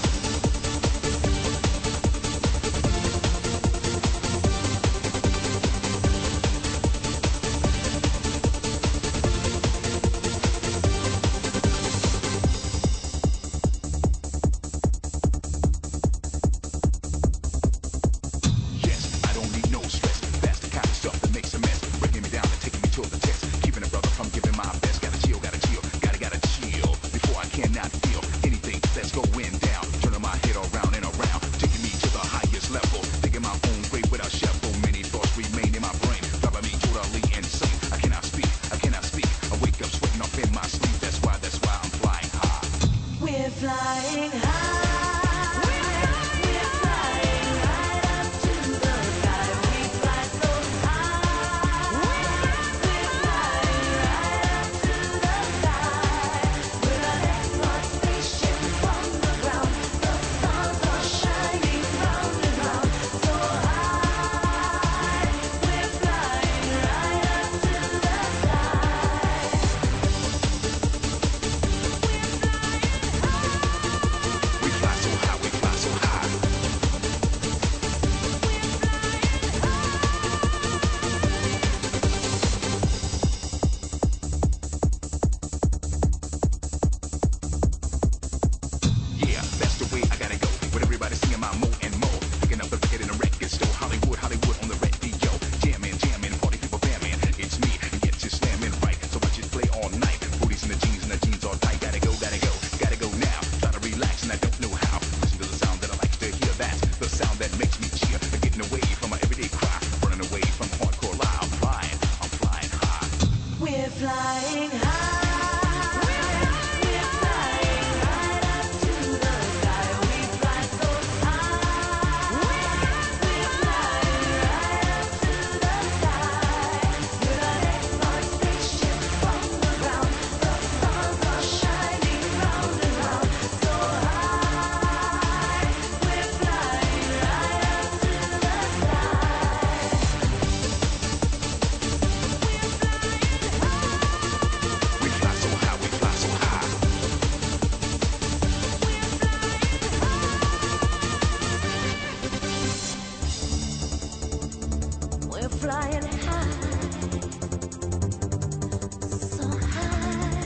Yes, I don't need no stress. That's the kind of stuff that makes a mess. Breaking me down and taking me to the test. Keeping a brother from giving my best. Gotta chill, gotta chill. Gotta chill. Before I cannot feel anything that's going down. Turning my head around and around. Taking me to the highest level. Digging my own grave without shovel. Many thoughts remain in my brain. Driving me totally insane. I cannot speak. I cannot speak. I wake up sweating off in my sleep. That's why I'm flying high. We're flying high. We're flying right up to the sky. We fly so high. We're flying right up to the sky. We're an export spaceship from the ground. The stars are shining round and round. So high. We're flying right up to the sky. We fly so high, we fly so high. Yeah, that's the way I gotta go. With everybody singing my mo and mo. Picking up the record in a record store. Hollywood, Hollywood on the radio. Jamming, jamming, party people bamming. It's me, and yet you're slamming right. So I just play all night. Booties in the jeans all tight. Gotta go, gotta go now. Try to relax and I don't know how. Listen to the sound that I like to hear. That's the sound that makes me cheer. Getting away from my everyday cry. Running away from hardcore lie. I'm flying high. We're flying high. We're flying right up to the sky. We fly so high. We're flying right up to the sky. We're an export spaceship from the ground. The stars are shining round and round. So high. We're flying right up to the sky. We fly so high, we fly so high. We're flying high, so high,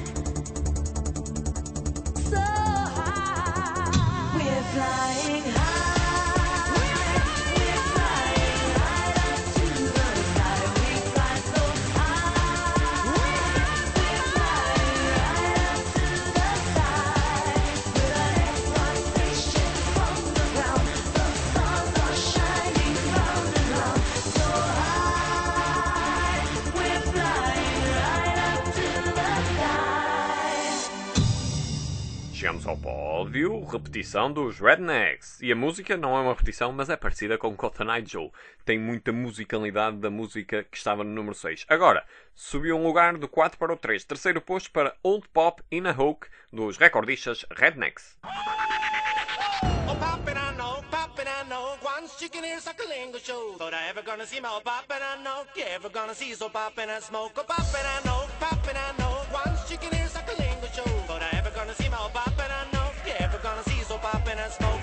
so high. We're flying high. We're flying right up to the sky. We fly so high. We're flying right up to the sky. We're an export spaceship from the ground. The stars are shining round and round. So high, we're flying right up to the sky. Chegamos ao pódio, repetição dos Rednecks. E a música não é uma repetição, mas é parecida com Cotton Eye Joe. Tem muita musicalidade da música que estava no número 6. Agora, subiu um lugar do 4 para o 3. Terceiro posto para Old Pop in a Hook, dos recordistas Rednecks. Oh, poppin', I know. Once you can hear Suckling show. Thought I ever gonna see my poppin', I know. You ever gonna see so poppin' and smoke? Oh, poppin', I know. Once you can hear Suckling show. Thought I ever gonna see my poppin', I know. You ever gonna see so poppin' and smoke?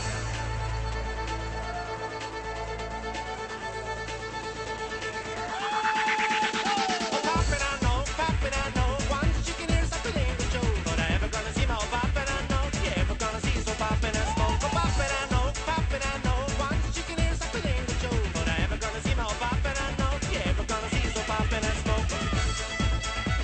Oh, poppin', I know. Once you can hear Suckling show. Thought I ever gonna see my poppin', I know. You ever gonna see so poppin' and smoke? Oh, poppin', I know. Once you can hear Suckling show. Thought I ever gonna see my poppin', I know. You ever gonna see so poppin' and smoke?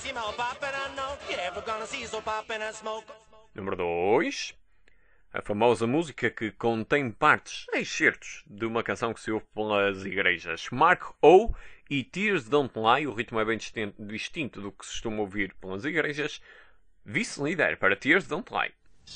see my poppin' and no, you ever gonna see so poppin' and smoke. Número 2. A famosa música que contém partes, excertos, de uma canção que se ouve pelas igrejas. Mark O e Tears Don't Lie, o ritmo é bem distinto do que se costuma ouvir pelas igrejas. Vice-líder para Tears Don't Lie.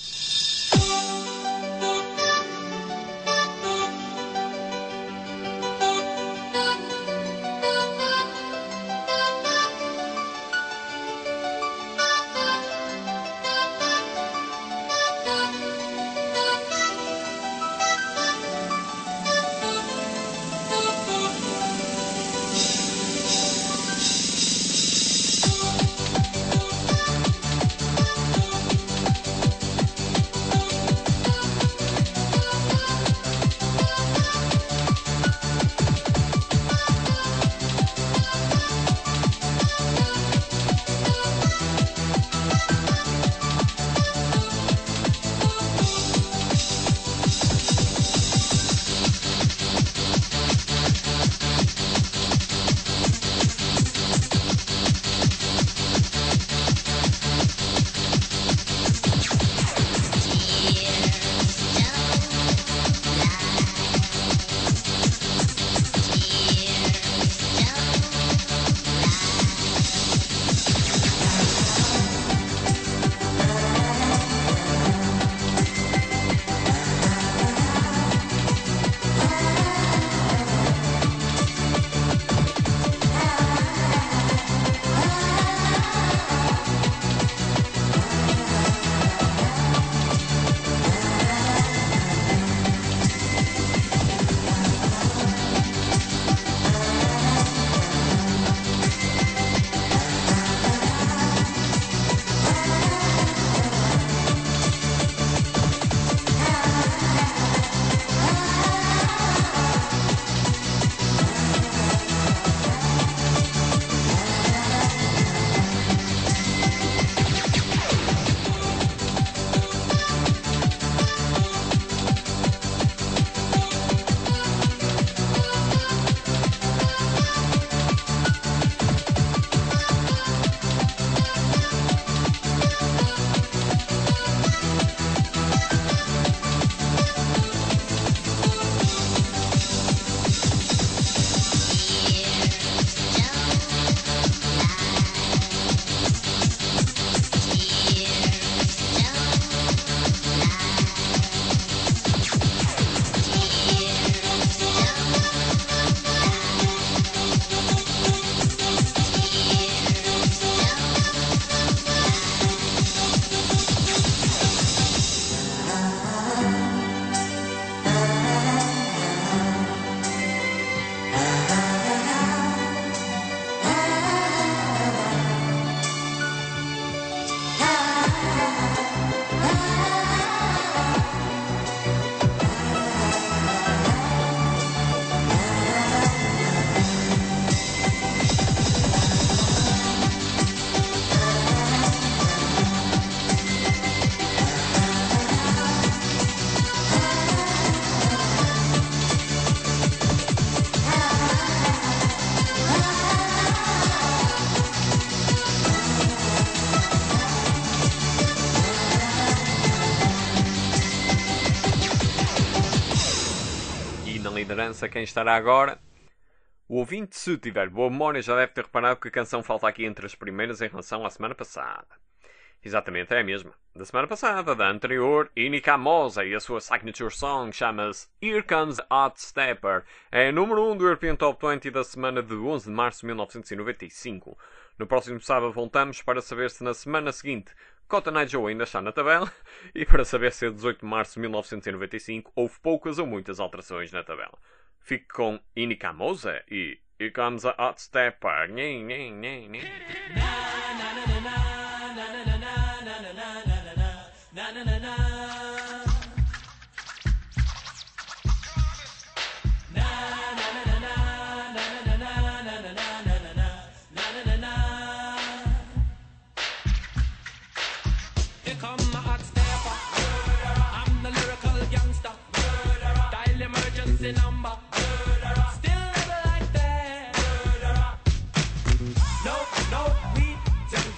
liderança quem estará agora. O ouvinte, se tiver boa memória, já deve ter reparado que a canção falta aqui entre as primeiras em relação à semana passada. Exatamente, é a mesma. Da semana passada, da anterior, Inika Mosa e a sua signature song chama-se Here Comes a Hot Stepper. É a número 1 do European Top 20 da semana de 11 de março de 1995. No próximo sábado voltamos para saber se na semana seguinte Cotton Eye Joe ainda está na tabela e para saber se a 18 de março de 1995 houve poucas ou muitas alterações na tabela. Fique com Inika Mosa e Here Comes a Hot Stepper. Number. Still never like that. No, we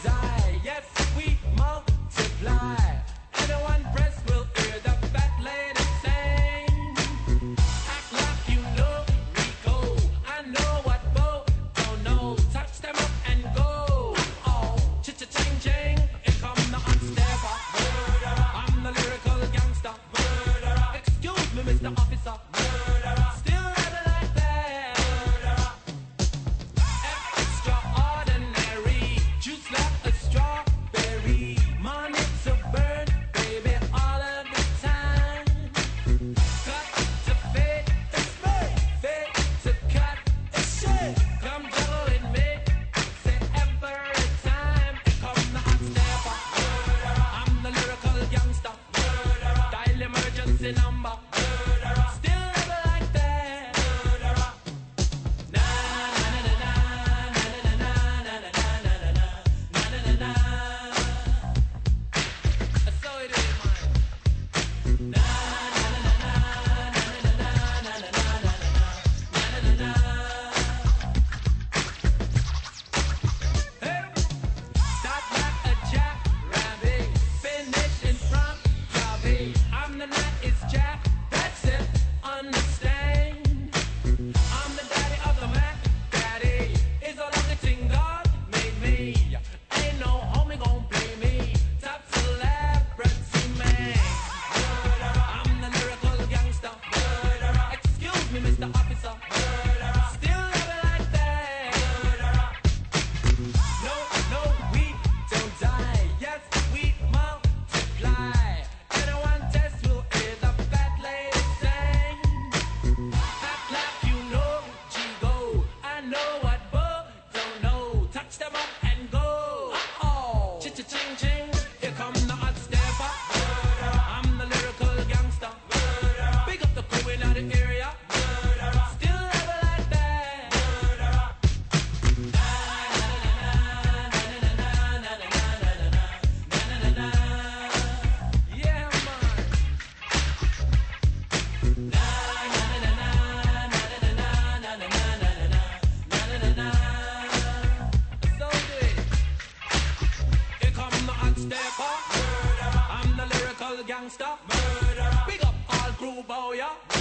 all gangster. Murderer. Big up all crew bow ya.